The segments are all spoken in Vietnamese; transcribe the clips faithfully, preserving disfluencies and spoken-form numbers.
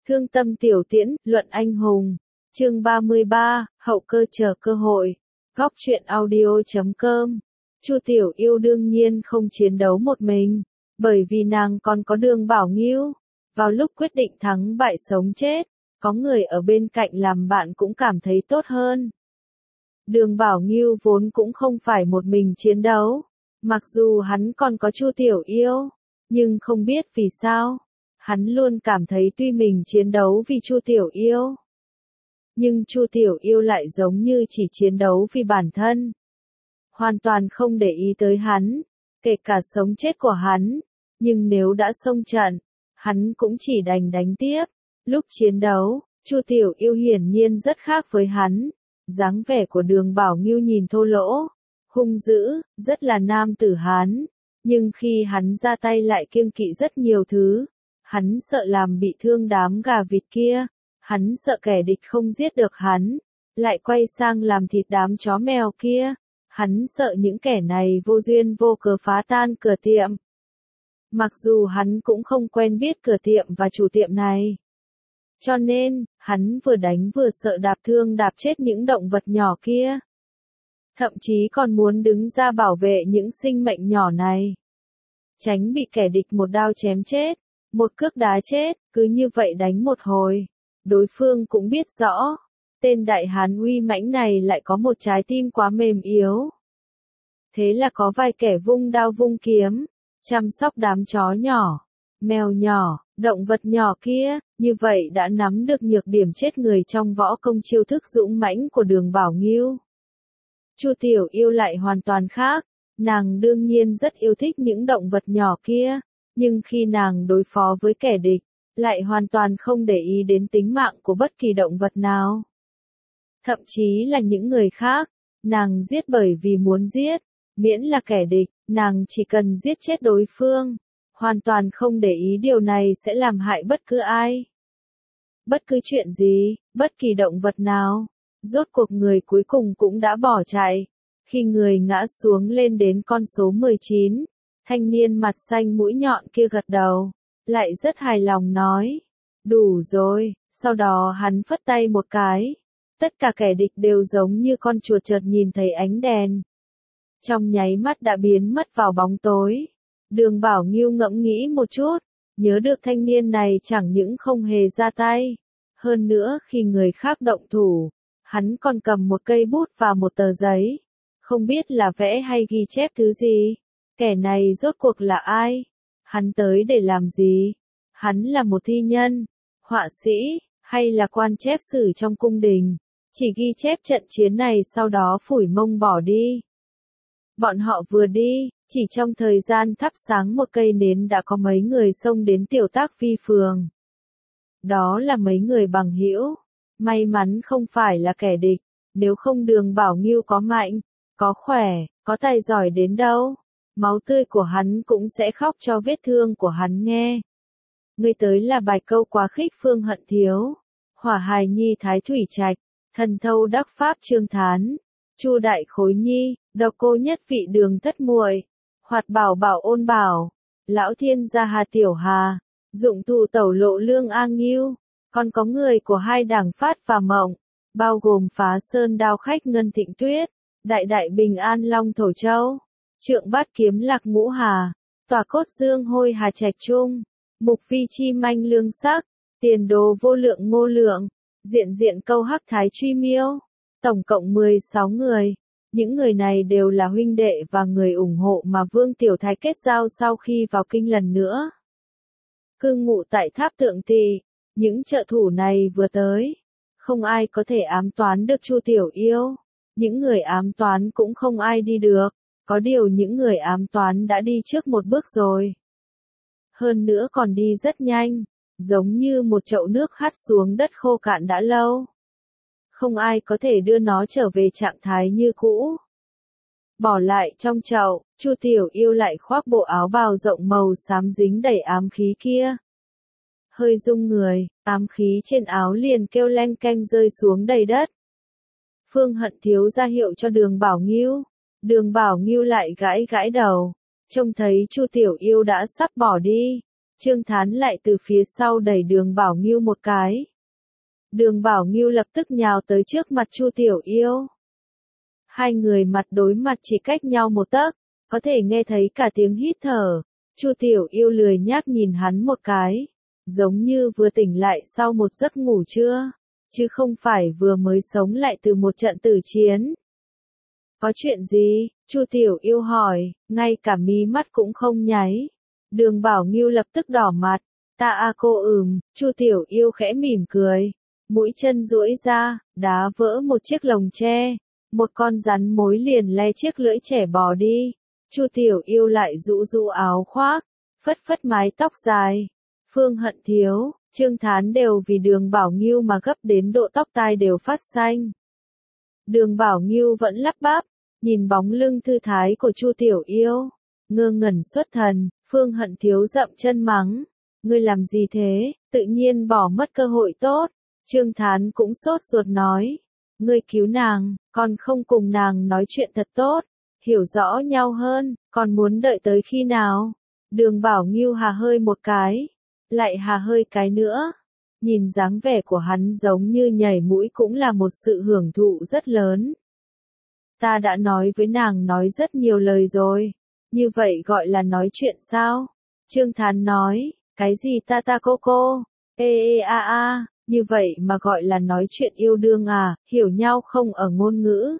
Thương tâm tiểu tiễn, luận anh hùng. Chương ba mươi ba, hậu cơ chờ cơ hội. Góc truyện audio chấm com. Chu Tiểu Yêu đương nhiên không chiến đấu một mình, bởi vì nàng còn có Đường Bảo Ngưu. Vào lúc quyết định thắng bại sống chết, có người ở bên cạnh làm bạn cũng cảm thấy tốt hơn. Đường Bảo Ngưu vốn cũng không phải một mình chiến đấu, mặc dù hắn còn có Chu Tiểu Yêu, nhưng không biết vì sao, hắn luôn cảm thấy tuy mình chiến đấu vì Chu Tiểu Yêu, nhưng Chu Tiểu Yêu lại giống như chỉ chiến đấu vì bản thân, hoàn toàn không để ý tới hắn, kể cả sống chết của hắn, nhưng nếu đã xông trận, hắn cũng chỉ đành đánh tiếp. Lúc chiến đấu, Chu Tiểu Yêu hiển nhiên rất khác với hắn, dáng vẻ của Đường Bảo Ngưu nhìn thô lỗ, hung dữ, rất là nam tử Hán, nhưng khi hắn ra tay lại kiêng kỵ rất nhiều thứ, hắn sợ làm bị thương đám gà vịt kia, hắn sợ kẻ địch không giết được hắn, lại quay sang làm thịt đám chó mèo kia, hắn sợ những kẻ này vô duyên vô cớ phá tan cửa tiệm. Mặc dù hắn cũng không quen biết cửa tiệm và chủ tiệm này. Cho nên, hắn vừa đánh vừa sợ đạp thương đạp chết những động vật nhỏ kia. Thậm chí còn muốn đứng ra bảo vệ những sinh mệnh nhỏ này. Tránh bị kẻ địch một đao chém chết, một cước đá chết, cứ như vậy đánh một hồi. Đối phương cũng biết rõ, tên đại hán uy mãnh này lại có một trái tim quá mềm yếu. Thế là có vài kẻ vung đao vung kiếm, chăm sóc đám chó nhỏ, mèo nhỏ, động vật nhỏ kia, như vậy đã nắm được nhược điểm chết người trong võ công chiêu thức dũng mãnh của Đường Bảo Ngưu. Chu Tiểu Yêu lại hoàn toàn khác, nàng đương nhiên rất yêu thích những động vật nhỏ kia, nhưng khi nàng đối phó với kẻ địch, lại hoàn toàn không để ý đến tính mạng của bất kỳ động vật nào. Thậm chí là những người khác, nàng giết bởi vì muốn giết, miễn là kẻ địch, nàng chỉ cần giết chết đối phương, hoàn toàn không để ý điều này sẽ làm hại bất cứ ai. Bất cứ chuyện gì, bất kỳ động vật nào. Rốt cuộc người cuối cùng cũng đã bỏ chạy. Khi người ngã xuống lên đến con số mười chín, thanh niên mặt xanh mũi nhọn kia gật đầu, lại rất hài lòng nói, đủ rồi, sau đó hắn phất tay một cái. Tất cả kẻ địch đều giống như con chuột chợt nhìn thấy ánh đèn. Trong nháy mắt đã biến mất vào bóng tối. Đường Bảo Ngưu ngẫm nghĩ một chút, nhớ được thanh niên này chẳng những không hề ra tay. Hơn nữa khi người khác động thủ, hắn còn cầm một cây bút và một tờ giấy. Không biết là vẽ hay ghi chép thứ gì. Kẻ này rốt cuộc là ai? Hắn tới để làm gì? Hắn là một thi nhân, họa sĩ, hay là quan chép sử trong cung đình? Chỉ ghi chép trận chiến này sau đó phủi mông bỏ đi. Bọn họ vừa đi, chỉ trong thời gian thắp sáng một cây nến đã có mấy người xông đến Tiểu Tác Phi phường. Đó là mấy người bằng hữu, may mắn không phải là kẻ địch, nếu không Đường Bảo Ngưu có mạnh, có khỏe, có tài giỏi đến đâu, máu tươi của hắn cũng sẽ khóc cho vết thương của hắn nghe. Ngươi tới là bài câu quá khích Phương Hận Thiếu, Hỏa Hài Nhi Thái Thủy Trạch, Thần Thâu Đắc Pháp Trương Thán, Chu Đại Khối Nhi, Độc Cô Nhất Vị Đường Thất Muội, Hoạt Bảo Bảo Ôn Bảo, Lão Thiên Gia Hà Tiểu Hà, Dụng Thủ Tẩu Lộ Lương A Ngưu, còn có người của hai đảng Phát và Mộng, bao gồm Phá Sơn Đao Khách Ngân Thịnh Tuyết, Đại Đại Bình An Long Thổ Châu, Trượng Bát Kiếm Lạc Ngũ Hà, Tỏa Cốt Dương Hôi Hà Trạch Trung, Mục Phi Chi Manh Lương Sắc, Tiền Đồ Vô Lượng Ngô Lượng, Diện Diện Câu Hắc Thái Truy Miêu, tổng cộng mười sáu người. Những người này đều là huynh đệ và người ủng hộ mà Vương Tiểu Thái kết giao sau khi vào kinh lần nữa. Cư ngụ tại Tháp Tượng Tỳ, những trợ thủ này vừa tới, không ai có thể ám toán được Chu Tiểu Yêu. Những người ám toán cũng không ai đi được, có điều những người ám toán đã đi trước một bước rồi. Hơn nữa còn đi rất nhanh, giống như một chậu nước hắt xuống đất khô cạn đã lâu. Không ai có thể đưa nó trở về trạng thái như cũ. Bỏ lại trong chậu, Chu Tiểu Yêu lại khoác bộ áo bào rộng màu xám dính đầy ám khí kia. Hơi rung người, ám khí trên áo liền kêu leng keng rơi xuống đầy đất. Phương Hận Thiếu ra hiệu cho Đường Bảo Ngưu. Đường Bảo Ngưu lại gãi gãi đầu, trông thấy Chu Tiểu Yêu đã sắp bỏ đi, Trương Thán lại từ phía sau đẩy Đường Bảo Ngưu một cái. Đường Bảo Ngưu lập tức nhào tới trước mặt Chu Tiểu Yêu. Hai người mặt đối mặt chỉ cách nhau một tấc, có thể nghe thấy cả tiếng hít thở. Chu Tiểu Yêu lười nhác nhìn hắn một cái, giống như vừa tỉnh lại sau một giấc ngủ trưa, chứ không phải vừa mới sống lại từ một trận tử chiến. Có chuyện gì? Chu Tiểu Yêu hỏi, ngay cả mí mắt cũng không nháy. Đường Bảo Ngưu lập tức đỏ mặt. Ta a cô ừm, Chu Tiểu Yêu khẽ mỉm cười. Mũi chân duỗi ra, đá vỡ một chiếc lồng tre. Một con rắn mối liền le chiếc lưỡi trẻ bò đi. Chu Tiểu Yêu lại rũ rũ áo khoác, phất phất mái tóc dài. Phương Hận Thiếu, Trương Thán đều vì Đường Bảo Ngưu mà gấp đến độ tóc tai đều phát xanh. Đường Bảo Ngưu vẫn lắp bắp, nhìn bóng lưng thư thái của Chu Tiểu Yêu, ngơ ngẩn xuất thần. Phương Hận Thiếu dậm chân mắng, ngươi làm gì thế, tự nhiên bỏ mất cơ hội tốt. Trương Thán cũng sốt ruột nói, ngươi cứu nàng, còn không cùng nàng nói chuyện thật tốt, hiểu rõ nhau hơn, còn muốn đợi tới khi nào? Đường Bảo Ngưu hà hơi một cái, lại hà hơi cái nữa. Nhìn dáng vẻ của hắn giống như nhảy mũi cũng là một sự hưởng thụ rất lớn. Ta đã nói với nàng nói rất nhiều lời rồi. Như vậy gọi là nói chuyện sao? Trương Thán nói, cái gì ta ta cô cô? Ê ê a a, như vậy mà gọi là nói chuyện yêu đương à, hiểu nhau không ở ngôn ngữ,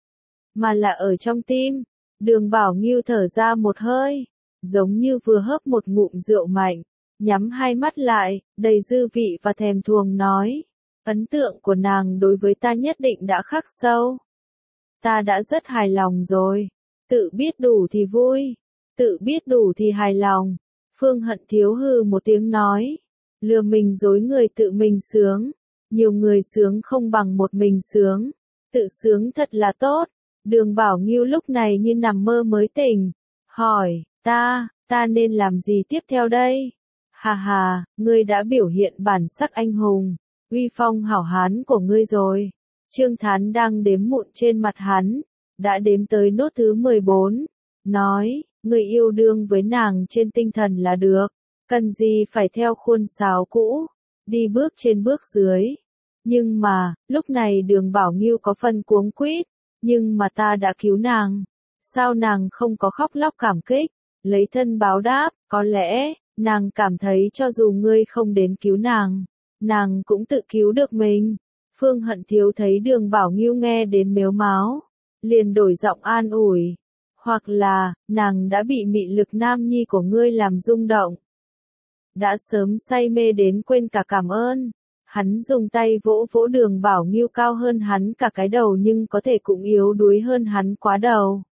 mà là ở trong tim. Đường Bảo Ngưu thở ra một hơi, giống như vừa hớp một ngụm rượu mạnh, nhắm hai mắt lại, đầy dư vị và thèm thuồng nói, ấn tượng của nàng đối với ta nhất định đã khắc sâu. Ta đã rất hài lòng rồi. Tự biết đủ thì vui, tự biết đủ thì hài lòng. Phương Hận Thiếu hừ một tiếng nói, lừa mình dối người tự mình sướng, nhiều người sướng không bằng một mình sướng, tự sướng thật là tốt. Đường Bảo Ngưu lúc này như nằm mơ mới tỉnh, hỏi, ta, ta nên làm gì tiếp theo đây? Hà hà, ngươi đã biểu hiện bản sắc anh hùng, uy phong hảo hán của ngươi rồi. Trương Thán đang đếm mụn trên mặt hắn, đã đếm tới nốt thứ mười bốn, nói, người yêu đương với nàng trên tinh thần là được, cần gì phải theo khuôn sáo cũ, đi bước trên bước dưới. Nhưng mà, lúc này Đường Bảo Ngưu có phần cuống quýt, nhưng mà ta đã cứu nàng, sao nàng không có khóc lóc cảm kích, lấy thân báo đáp, có lẽ, nàng cảm thấy cho dù ngươi không đến cứu nàng, nàng cũng tự cứu được mình. Phương Hận Thiếu thấy Đường Bảo Ngưu nghe đến mếu máo, liền đổi giọng an ủi, hoặc là, nàng đã bị mị lực nam nhi của ngươi làm rung động, đã sớm say mê đến quên cả cảm ơn. Hắn dùng tay vỗ vỗ Đường Bảo Ngưu cao hơn hắn cả cái đầu nhưng có thể cũng yếu đuối hơn hắn quá đầu.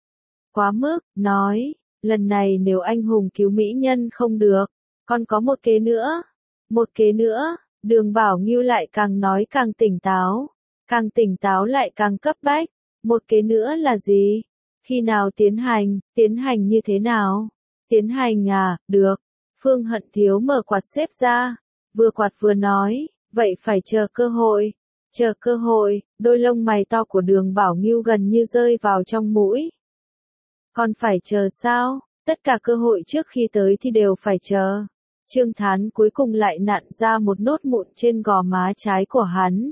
Quá mức, nói, lần này nếu anh hùng cứu mỹ nhân không được, còn có một kế nữa, một kế nữa. Đường Bảo Ngưu lại càng nói càng tỉnh táo, càng tỉnh táo lại càng cấp bách. Một kế nữa là gì? Khi nào tiến hành, tiến hành như thế nào? Tiến hành à, được. Phương Hận Thiếu mở quạt xếp ra, vừa quạt vừa nói, vậy phải chờ cơ hội. Chờ cơ hội, đôi lông mày to của Đường Bảo Ngưu gần như rơi vào trong mũi. Còn phải chờ sao? Tất cả cơ hội trước khi tới thì đều phải chờ. Trương Thán cuối cùng lại nặn ra một nốt mụn trên gò má trái của hắn.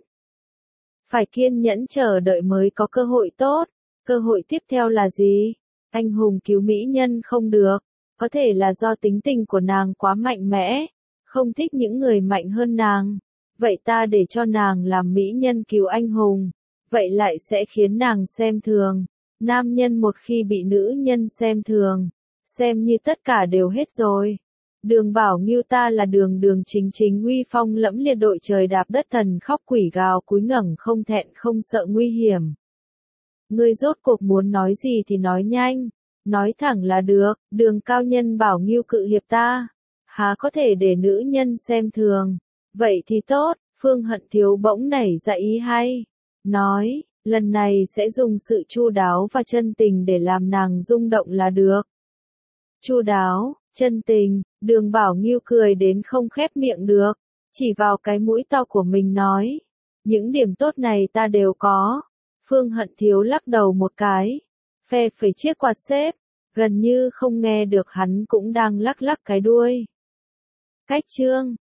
Phải kiên nhẫn chờ đợi mới có cơ hội tốt. Cơ hội tiếp theo là gì? Anh hùng cứu mỹ nhân không được. Có thể là do tính tình của nàng quá mạnh mẽ, không thích những người mạnh hơn nàng. Vậy ta để cho nàng làm mỹ nhân cứu anh hùng. Vậy lại sẽ khiến nàng xem thường. Nam nhân một khi bị nữ nhân xem thường, xem như tất cả đều hết rồi. Đường Bảo Ngưu ta là đường đường chính chính uy phong lẫm liệt đội trời đạp đất thần khóc quỷ gào cúi ngẩng không thẹn không sợ nguy hiểm. Ngươi rốt cuộc muốn nói gì thì nói nhanh, nói thẳng là được. Đường cao nhân Bảo Ngưu cự hiệp ta, há có thể để nữ nhân xem thường. Vậy thì tốt. Phương Hận Thiếu bỗng nảy ra ý hay, nói, lần này sẽ dùng sự chu đáo và chân tình để làm nàng rung động là được. Chu đáo, chân tình. Đường Bảo Ngưu cười đến không khép miệng được, chỉ vào cái mũi to của mình nói, những điểm tốt này ta đều có. Phương Hận Thiếu lắc đầu một cái, phe phẩy chiếc quạt xếp, gần như không nghe được hắn cũng đang lắc lắc cái đuôi. Cách chương